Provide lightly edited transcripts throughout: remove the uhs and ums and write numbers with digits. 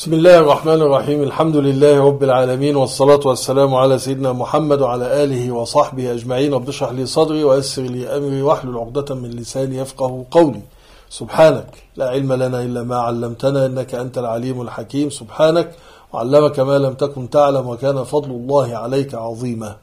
بسم الله الرحمن الرحيم. الحمد لله رب العالمين، والصلاة والسلام على سيدنا محمد وعلى آله وصحبه أجمعين. رب اشرح لي صدري ويسر لي أمري واحلل عقدة من لساني يفقه قولي. سبحانك لا علم لنا إلا ما علمتنا إنك أنت العليم الحكيم. سبحانك وعلمك ما لم تكن تعلم وكان فضل الله عليك عظيما.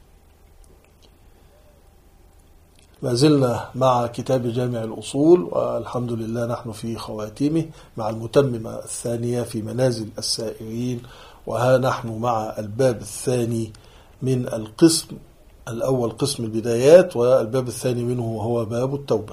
ما زلنا مع كتاب جامع الأصول، والحمد لله نحن في خواتيمه مع المتممة الثانية في منازل السائرين، وها نحن مع الباب الثاني من القسم الأول، قسم البدايات، والباب الثاني منه وهو باب التوبة.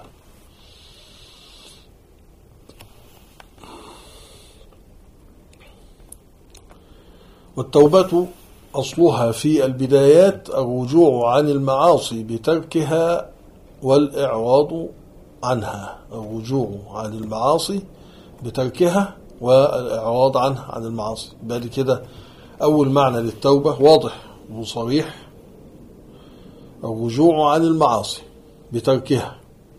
والتوبة أصلها في البدايات الرجوع عن المعاصي بتركها والإعراض عنها. الرجوع عن المعاصي بتركها والإعراض عنها عن المعاصي. بعد كده أول معنى للتوبة واضح وصريح: الرجوع عن المعاصي بتركها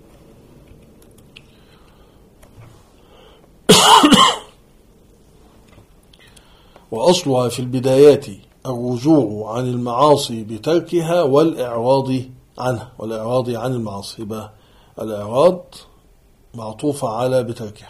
وأصلها في البدايات الرجوع عن المعاصي بتركها والإعراض عنها، والإعراض عن المعاصي. يبقى الإعراض معطوفة على بتركها،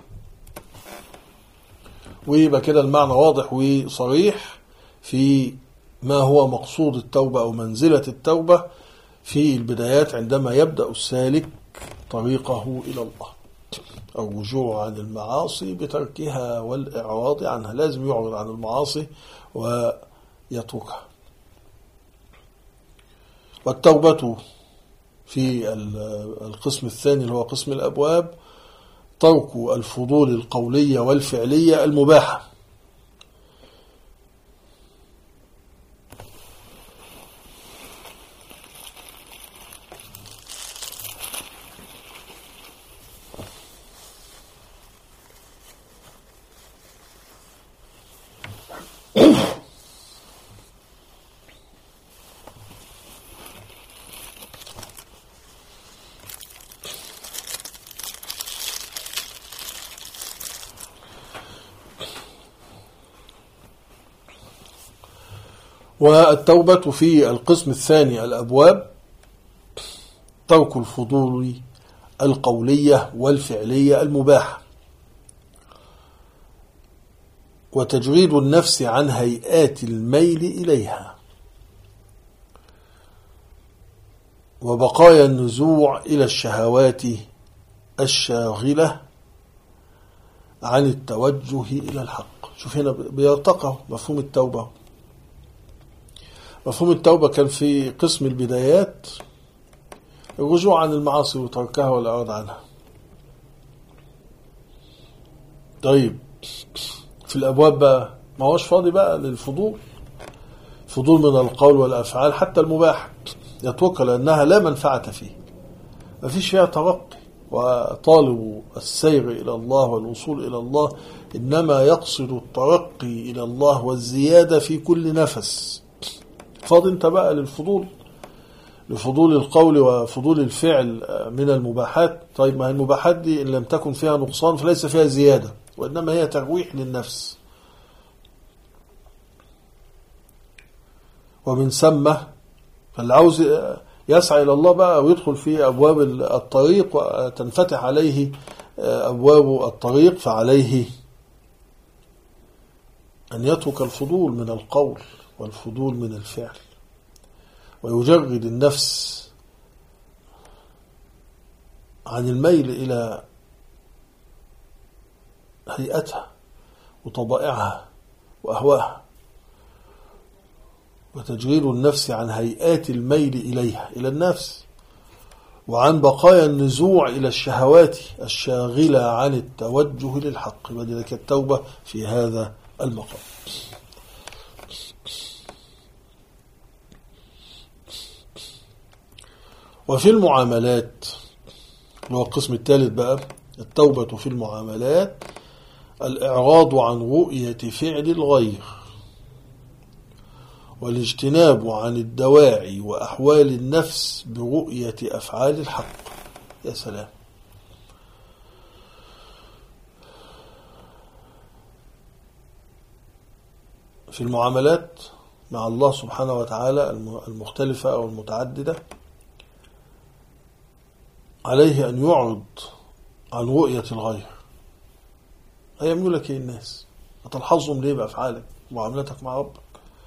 ويبقى كده المعنى واضح وصريح في ما هو مقصود التوبة أو منزلة التوبة في البدايات عندما يبدأ السالك طريقه إلى الله. الرجوع عن المعاصي بتركها والإعراض عنها، لازم يعرض عن المعاصي ويتركها. والتوبة في القسم الثاني اللي هو قسم الأبواب ترك الفضول القولية والفعلية المباحة. والتوبة في القسم الثاني الأبواب ترك الفضول القولية والفعلية المباحة، وتجريد النفس عن هيئات الميل إليها، وبقايا النزوع إلى الشهوات الشاغلة عن التوجه إلى الحق. شوف هنا بيرتقى مفهوم التوبة. مفهوم التوبة كان في قسم البدايات الرجوع عن المعاصي وتركها والإعراض عنها. طيب في الأبواب بقى ما هوش فاضي بقى للفضول، فضول من القول والأفعال حتى المباح يتركها لأنها لا منفعة فيه، ما فيش فيها ترقي. وطالب السير إلى الله والوصول إلى الله إنما يقصد الترقي إلى الله والزيادة في كل نفس. فاضي انت بقى للفضول، لفضول القول وفضول الفعل من المباحات. طيب ما هي المباحات دي إن لم تكن فيها نقصان فليس فيها زيادة، وإنما هي ترويح للنفس. ومن ثم فاللي عاوز يسعى إلى الله بقى ويدخل في أبواب الطريق وتنفتح عليه أبواب الطريق، فعليه أن يترك الفضول من القول والفضول من الفعل، ويجرد النفس عن الميل إلى هيئتها وطبائعها وأهواها، وتجريد النفس عن هيئات الميل إليها إلى النفس، وعن بقايا النزوع إلى الشهوات الشاغلة عن التوجه للحق. بدلك التوبة في هذا المقام. وفي المعاملات اللي هو القسم الثالث بقى، التوبة في المعاملات الإعراض عن رؤية فعل الغير، والاجتناب عن الدواعي وأحوال النفس برؤية أفعال الحق. يا سلام! في المعاملات مع الله سبحانه وتعالى المختلفة أو المتعددة عليه أن يعرض عن رؤية الغير. هيعملوا لك ايه الناس؟ هتلحظهم ليه بأفعالك ومعاملتك مع ربك؟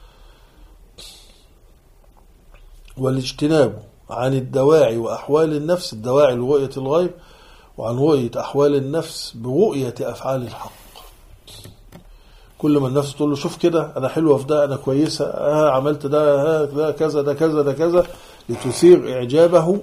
والاجتناب عن الدواعي وأحوال النفس، الدواعي لرؤية الغير، وعن رؤية أحوال النفس برؤية أفعال الحق. كل ما النفس تقول له شوف كده أنا حلوة في ده، أنا كويسة، عملت ده، ده كذا ده كذا ده كذا، لتثير إعجابه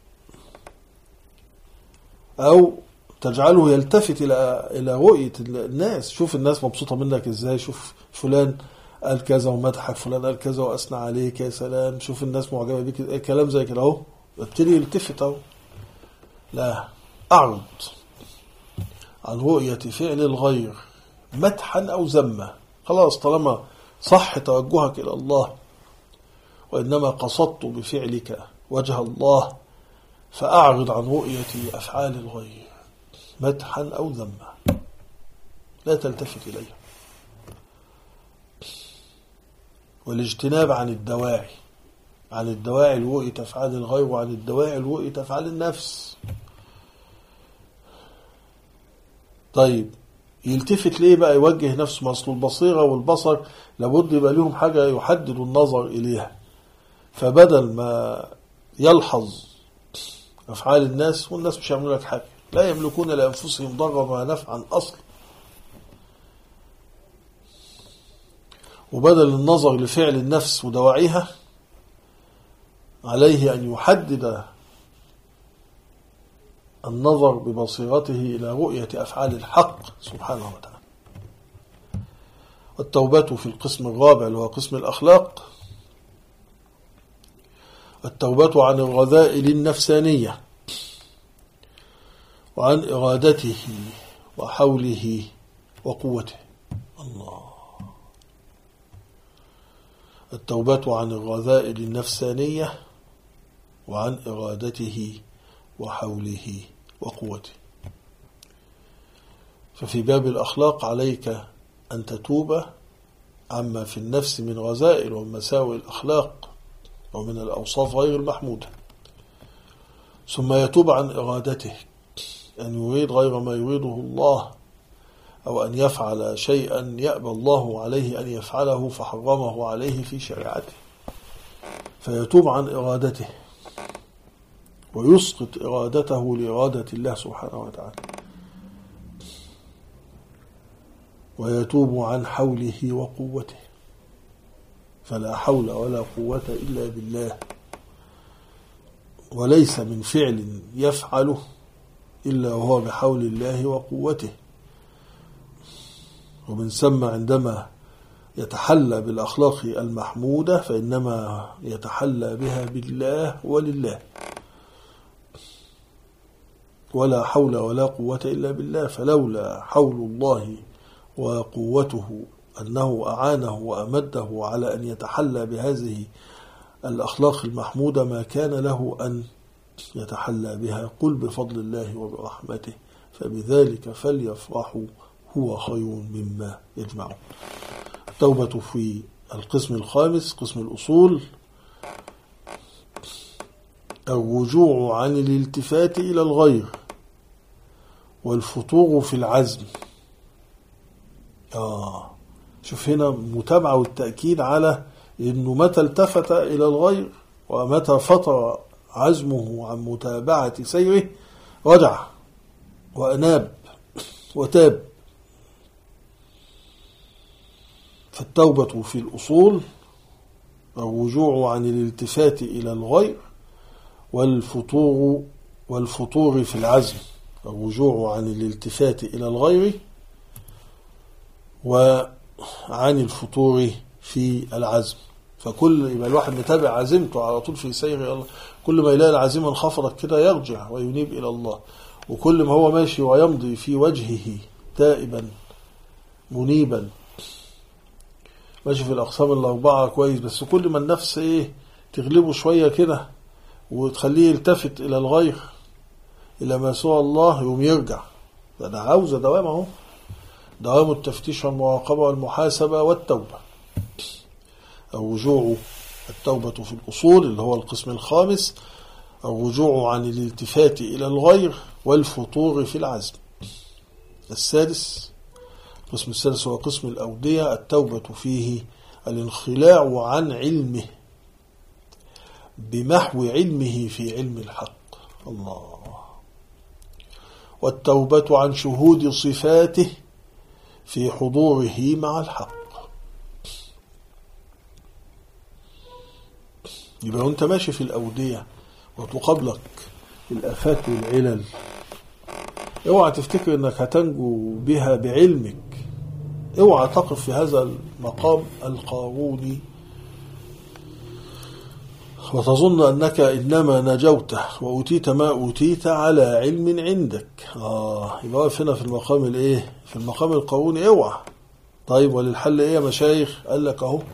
أو تجعله يلتفت إلى رؤية الناس. شوف الناس مبسوطة منك إزاي، شوف فلان قال كذا ومدحك، فلان قال كذا وأثنى عليك، يا سلام، شوف الناس معجبة بيك، كلام زي كده أهو، ابتدي يلتفت أهو. لا، أعرض عن رؤية فعل الغير مدحا أو ذما. خلاص، طالما صح توجهك إلى الله وإنما قصدت بفعلك وجه الله، فأعرض عن رؤية أفعال الغير مدحا أو ذما، لا تلتفت إليه. والاجتناب عن الدواعي، عن الدواعي لرؤية أفعال الغير، وعن الدواعي لرؤية أفعال النفس. طيب يلتفت ليه بقى؟ يوجه نفسه. اصل البصيرة والبصر لابد يبقى لهم حاجة يحدد النظر إليها، فبدل ما يلحظ أفعال الناس، والناس مش يعملوا لك حاجة، لا يملكون لأنفسهم ضرا ولا نفعا أصلا، وبدل النظر لفعل النفس ودواعيها عليه أن يحدد النظر ببصيرته إلى رؤية أفعال الحق سبحانه وتعالى. والتوبة في القسم الرابع اللي هو قسم الأخلاق، التوبة عن الرذائل النفسانية وعن إرادته وحوله وقوته. الله. التوبة عن الرذائل النفسانية وعن إرادته وحوله وقوته. ففي باب الأخلاق عليك أن تتوب عما في النفس من رذائل ومساوئ الأخلاق ومن الأوصاف غير المحمودة، ثم يتوب عن إرادته، أن يريد غير ما يريده الله، أو أن يفعل شيئا يأبى الله عليه أن يفعله فحرمه عليه في شريعته، فيتوب عن إرادته ويسقط إرادته لإرادة الله سبحانه وتعالى، ويتوب عن حوله وقوته، فلا حول ولا قوة إلا بالله، وليس من فعل يفعله إلا وهو بحول الله وقوته. ومن ثم عندما يتحلى بالأخلاق المحمودة فإنما يتحلى بها بالله ولله، ولا حول ولا قوة إلا بالله. فلولا حول الله وقوته أنه أعانه وأمده على أن يتحلى بهذه الأخلاق المحمودة ما كان له أن يتحلى بها. قل بفضل الله وبرحمته فبذلك فليفرحوا هو خير مما يجمعون. التوبة في القسم الخامس قسم الأصول، الرجوع عن الالتفات إلى الغير والفتور في العزم. شوف هنا متابعة والتأكيد على أنه متى التفت إلى الغير ومتى فطر عزمه عن متابعة سيره رجع وأناب وتاب. فالتوبة في الأصول الرجوع عن الالتفات إلى الغير والفطور في العزم، الرجوع عن الالتفات إلى الغير وعن الفطور في العزم. فكل يبقى الواحد متابع عزيمته على طول في سير الله، كل ما يلاقي العزيمة انخفضت كده يرجع وينيب إلى الله، وكل ما هو ماشي ويمضي في وجهه تائبا منيبا، ماشي في الأقسام الأربعة كويس، بس كل ما النفس تغلبه شوية كده وتخليه يلتفت إلى الغير إلى ما سوى الله يوم يرجع. ده عاوزة دوام اهو، دوام التفتيش والمراقبة والمحاسبة والتوبة. الرجوع التوبة في الأصول اللي هو القسم الخامس، الرجوع عن الالتفات إلى الغير والفتور في العزم. السادس، القسم السادس هو قسم الأودية، التوبة فيه الانخلاع عن علمه بمحو علمه في علم الحق. الله. والتوبة عن شهود صفاته في حضوره مع الحق. يبقى وانت ماشي في الأودية وتقابلك الآفات والعلل، اوعى تفتكر انك هتنجو بها بعلمك، اوعى تقف في هذا المقام القاروني وتظن أنك إنما نجوت وأوتيت ما أوتيت على علم عندك. يبقى واقف هنا في المقام الإيه؟ في المقام القاروني، اوعى. طيب وللحل إيه يا مشايخ؟ قال لك أهو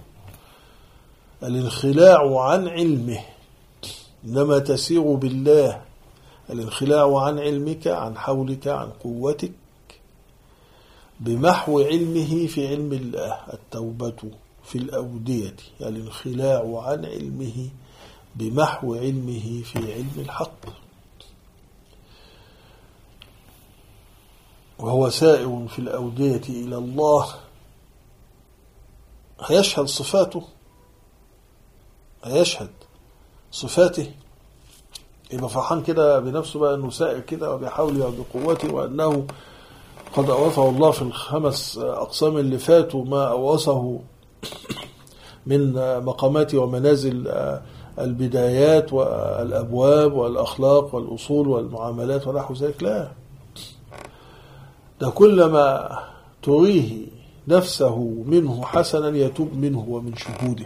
الانخلاع عن علمه، إنما تسير بالله. الانخلاع عن علمك، عن حولك، عن قوتك، بمحو علمه في علم الله. التوبة في الأودية الانخلاع عن علمه بمحو علمه في علم الحق، وهو سائر في الأودية إلى الله، هيشهد صفاته، هيشهد صفاته، يبقى فرحان كده بنفسه بقى أنه سائر كده وبحوله وبقوته، وأنه قد أوصه الله في الخمس أقسام اللي فاتوا ما أوصه من مقامات ومنازل البدايات والأبواب والأخلاق والأصول والمعاملات ونحو ذلك. لا، ده كلما تريه نفسه منه حسنا يتوب منه ومن شهوده.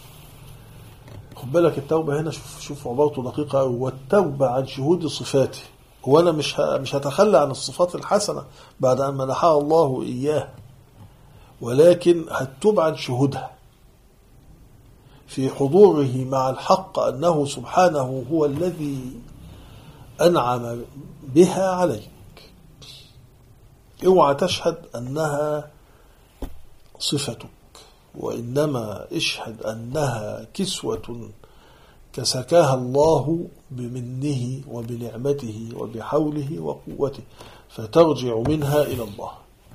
خد بالك التوبة هنا، شوف عبارته دقيقة، والتوبة عن شهود صفاته. هو أنا مش هتخلى عن الصفات الحسنة بعد أن منحها الله إياه، ولكن هتوب عن شهودها في حضوره مع الحق، أنه سبحانه هو الذي أنعم بها عليك. اوعى تشهد أنها صفتك، وإنما اشهد أنها كسوة كسكاها الله بمنه وبنعمته وبحوله وقوته، فترجع منها إلى الله.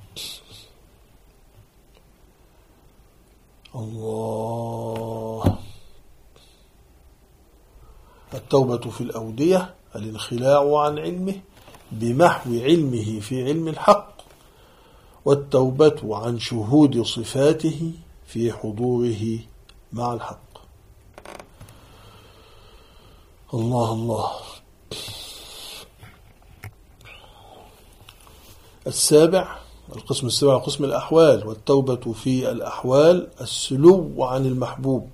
الله. التوبة في الأودية الانخلاع عن علمه بمحو علمه في علم الحق، والتوبة عن شهود صفاته في حضوره مع الحق. الله الله. السابع، القسم السابع قسم الأحوال، والتوبة في الأحوال السلو عن المحبوب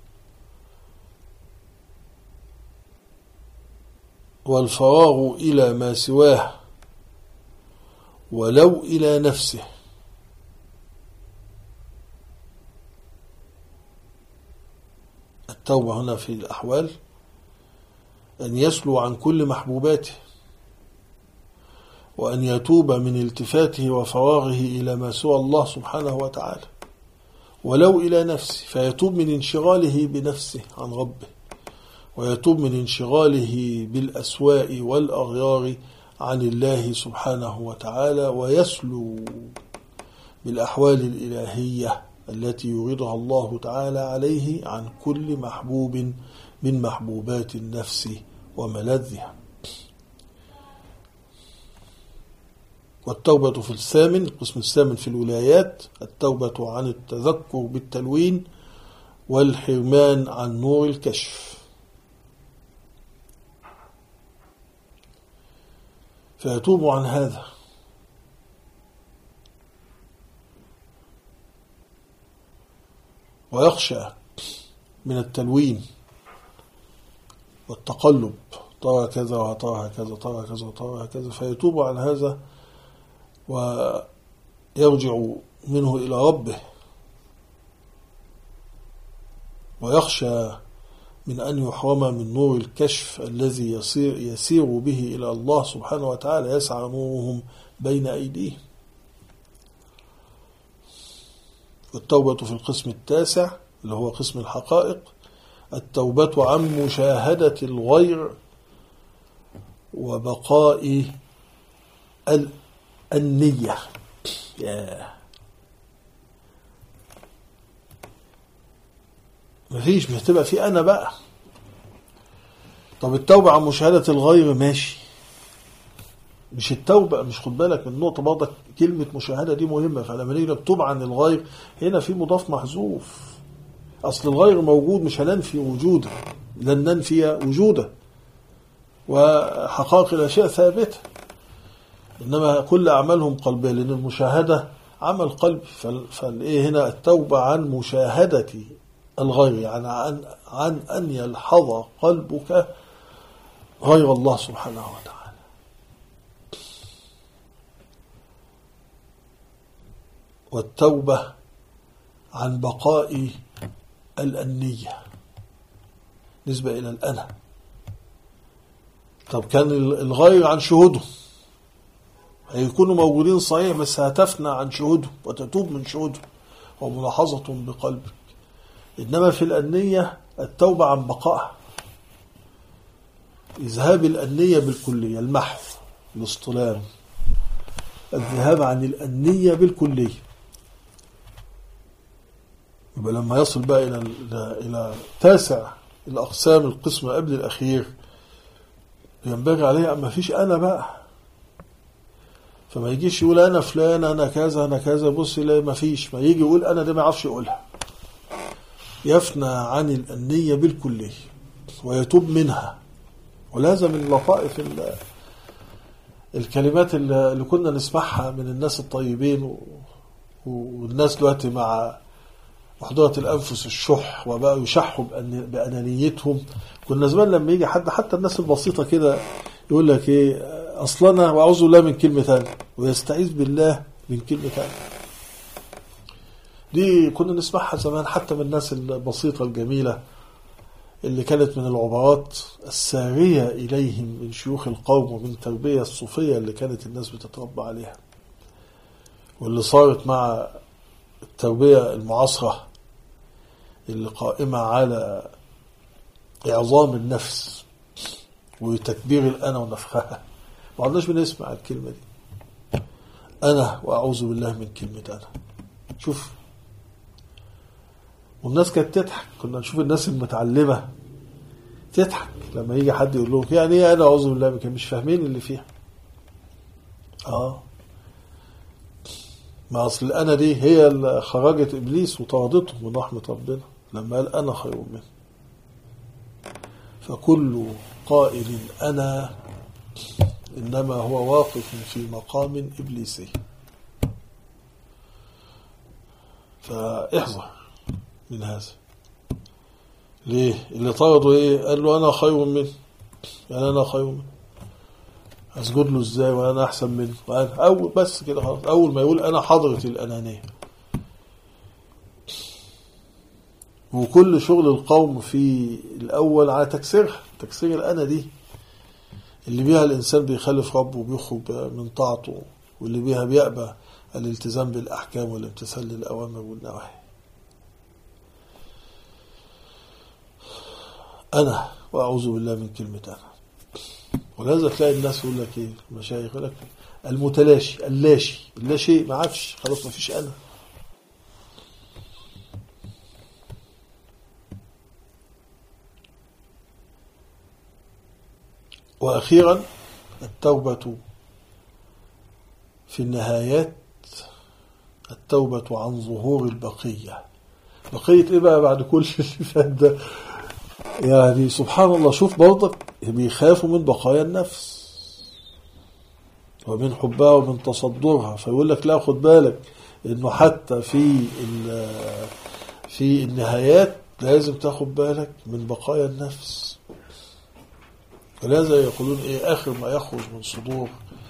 والفراغ إلى ما سواه ولو إلى نفسه. التوبة هنا في الأحوال أن يسلو عن كل محبوباته، وأن يتوب من التفاته وفراغه إلى ما سوى الله سبحانه وتعالى ولو إلى نفسه، فيتوب من انشغاله بنفسه عن ربه، ويتوب من انشغاله بالأسواء والأغيار عن الله سبحانه وتعالى، ويسلو بالأحوال الإلهية التي يريدها الله تعالى عليه عن كل محبوب من محبوبات النفس وملذها. والتوبة في الثامن، القسم الثامن في الولايات، التوبة عن التذكر بالتلوين والحرمان عن نور الكشف، فيتوب عن هذا ويخشى من التلوين والتقلب، ترى كذا وترى كذا، ترى كذا وترى كذا، فيتوب عن هذا ويرجع منه إلى ربه، ويخشى من أن يحرم من نور الكشف الذي يسير به إلى الله سبحانه وتعالى، يسعى نورهم بين أيديهم. والتوبة في القسم التاسع اللي هو قسم الحقائق. التوبة عن مشاهدة الغير وبقاء النية. مفيش بتبقى في أنا بقى. طب التوبة عن مشاهدة الغير ماشي، مش التوبة، مش خد بالك من النقطة برضك، كلمة مشاهدة دي مهمة. فلما نيجي نكتب عن الغير هنا في مضاف محذوف، أصل الغير موجود مش هننفي وجوده، لن ننفي وجوده، وحقائق الأشياء ثابتة، إنما كل أعمالهم قلبية، لأن المشاهدة عمل قلبي. فالإيه هنا التوبة عن مشاهدة الغير، يعني عن أن يلحظ قلبك غير الله سبحانه وتعالى. والتوبة عن بقاء الأنية نسبة إلى الأنا. طب كان الغير عن شهوده، هيكونوا موجودين صحيح، بس هتفنى عن شهوده وتتوب من شهوده وملاحظة بقلبك. إنما في الأنية التوبة عن بقائها، إذهاب الأنية بالكلية، المحو، الاصطلام، الذهاب عن الأنية بالكلية. يبقى لما يصل بقى إلى تاسع الأقسام، القسم قبل الأخير، ينبغي عليه أما فيش أنا بقى. فما يجيش يقول أنا فلان، أنا كذا، أنا كذا، بص لا ما فيش، ما يجي يقول أنا ده ما يعرفش يقولها. يفنى عن الأنية بالكلية ويتوب منها. ولازم من لطائف الكلمات اللي كنا نسمعها من الناس الطيبين، والناس دلوقتي مع محضرة الأنفس الشح وبقى يشحوا بأنانيتهم. كنا زمان لما يجي حد، حتى الناس البسيطة كده، يقول لك إيه، أصلنا وأعوذ بالله من كلمة ثانية، ويستعيذ بالله من كلمة ثانية. دي كنا نسمعها زمان حتى من الناس البسيطة الجميلة اللي كانت من العبارات السارية إليهم من شيوخ القوم، ومن التربية الصوفية اللي كانت الناس بتتربى عليها، واللي صارت مع التربية المعاصرة اللي قائمة على إعظام النفس وتكبير الأنا ونفخها. ما عدناش بنسمع الكلمة دي، أنا وأعوذ بالله من كلمة أنا. شوف، والناس كانت تضحك. كنا نشوف الناس المتعلمة تضحك لما يجي حد يقول لهم يعني ايه أنا أعوذ بالله من كلمة، مش فاهمين اللي فيها. ما أصل الأنا دي هي اللي خرجت إبليس وطردته من رحمة ربنا لما قال أنا خير منه. فكل قائل أنا إنما هو واقف في مقام إبليسي. فاحذر من هذا. ليه؟ اللي طرده إيه؟ قال له أنا خير منه، يعني أنا خير منه، أسجد له إزاي وأنا أحسن منه؟ أول بس كده خلاص، أول ما يقول أنا حضرة الأنانية. وكل شغل القوم في الأول على تكسيرها، تكسير الأنا دي اللي بيها الإنسان بيخالف ربه وبيخرج من طاعته، واللي بيها بيأبى الالتزام بالأحكام والامتثال للأوامر والنواهي. أنا وأعوذ بالله من كلمة أنا. ولهذا تلاقي الناس يقول لك إيه، المشايخ يقول لك المتلاشي، اللاشي، اللاشي، ما عادش خلاص، ما فيش أنا. وأخيرا التوبة في النهايات، التوبة عن ظهور البقية. بقية إيه بقى بعد كل اللي فات ده؟ يعني سبحان الله، شوف برضك بيخافوا من بقايا النفس ومن حبها ومن تصدرها. فيقول لك لا، خد بالك إنه حتى في النهايات لازم تاخد بالك من بقايا النفس. ولهذا يقولون إيه، آخر ما يخرج من صدور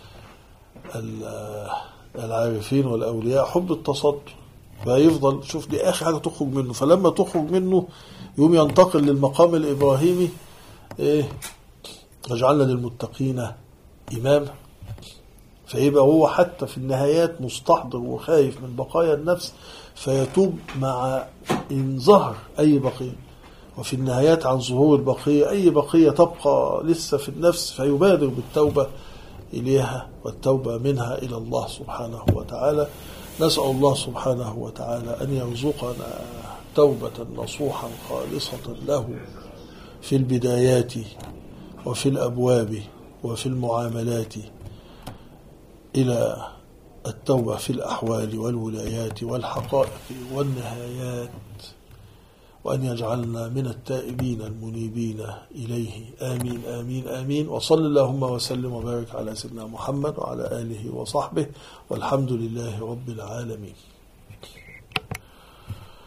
العارفين والأولياء حب التصدر. بقى يفضل، شوف دي آخر حاجة تخرج منه. فلما تخرج منه يوم ينتقل للمقام الإبراهيمي، إيه، وجعلنا للمتقين إماما. فيبقى هو حتى في النهايات مستحضر وخايف من بقايا النفس، فيتوب مع إن ظهر أي بقية، وفي النهايات عن ظهور البقية أي بقية تبقى لسه في النفس فيبادر بالتوبة إليها والتوبة منها إلى الله سبحانه وتعالى. نسأل الله سبحانه وتعالى أن يرزقنا توبة نصوحا خالصة له في البدايات وفي الأبواب وفي المعاملات، إلى التوبة في الأحوال والولايات والحقائق والنهايات، وأن يجعلنا من التائبين المنيبين إليه. آمين آمين آمين. وصل اللهم وسلم وبارك على سيدنا محمد وعلى آله وصحبه، والحمد لله رب العالمين.